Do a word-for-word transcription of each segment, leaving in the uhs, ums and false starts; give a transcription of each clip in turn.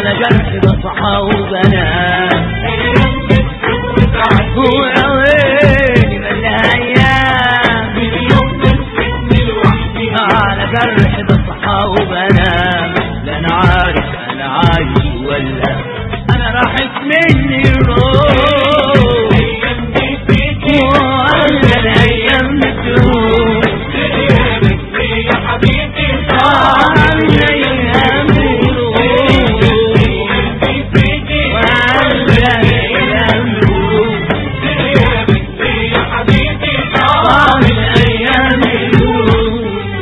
على جرح بصحى وبنام ويا ويلي ملها ايام على جرح بصحى وبنام لا انا عارف انا عايش ولا انا راحت مني الروح ولا الايام بتروح يا حبيبي الايام بتروح ولا الايام بتروح يا حبيبي الايام بتروح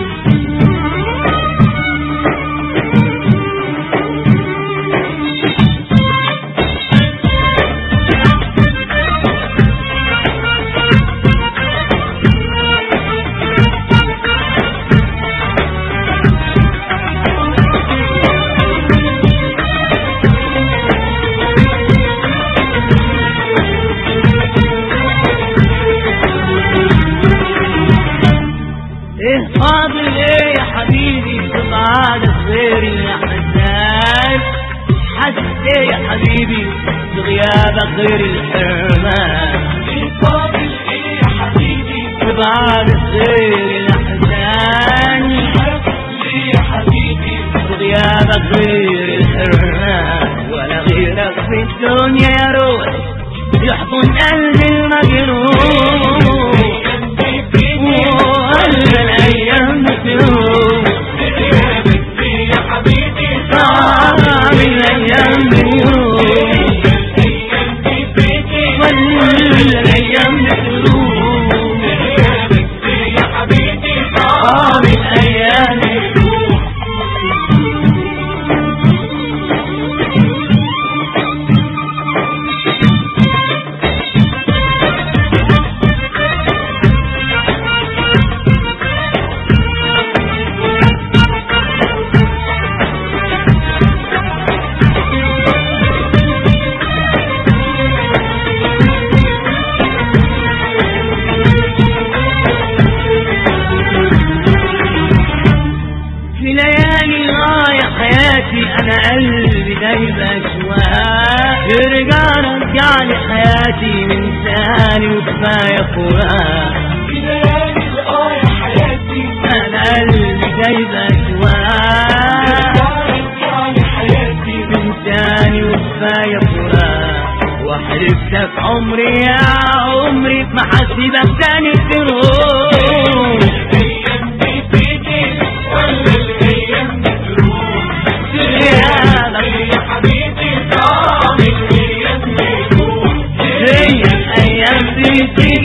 فاضل ايه يا حبيبي تبعد غيري يا حساس حاسس ايه يا حبيبي بغيابك غير الحرمان فاضل ايه يا حبيبي تبعد غيري يا حسان حاسس ايه يا حبيبي بغيابك غير الحرمان ولا غيرك في الدنيا يا روح يحضن قلبي المجروح ولا الايام بتروح يا حبيبي طعم الايام بتروح ولا الايام بتروح يا حبيبي طعم الايام بتروح انا قلبي دايب اشواق يرجع رجعني حياتي من ثاني وكفايه فراق اه يا حياتي انا قلبي دايب اشواق رجعني حياتي من ثاني وكفايه فراق وحلفتك عمري يا عمري ما حسيبك تاني تروح يا حبيبي طعم الايام بتروح هي الايام بتروح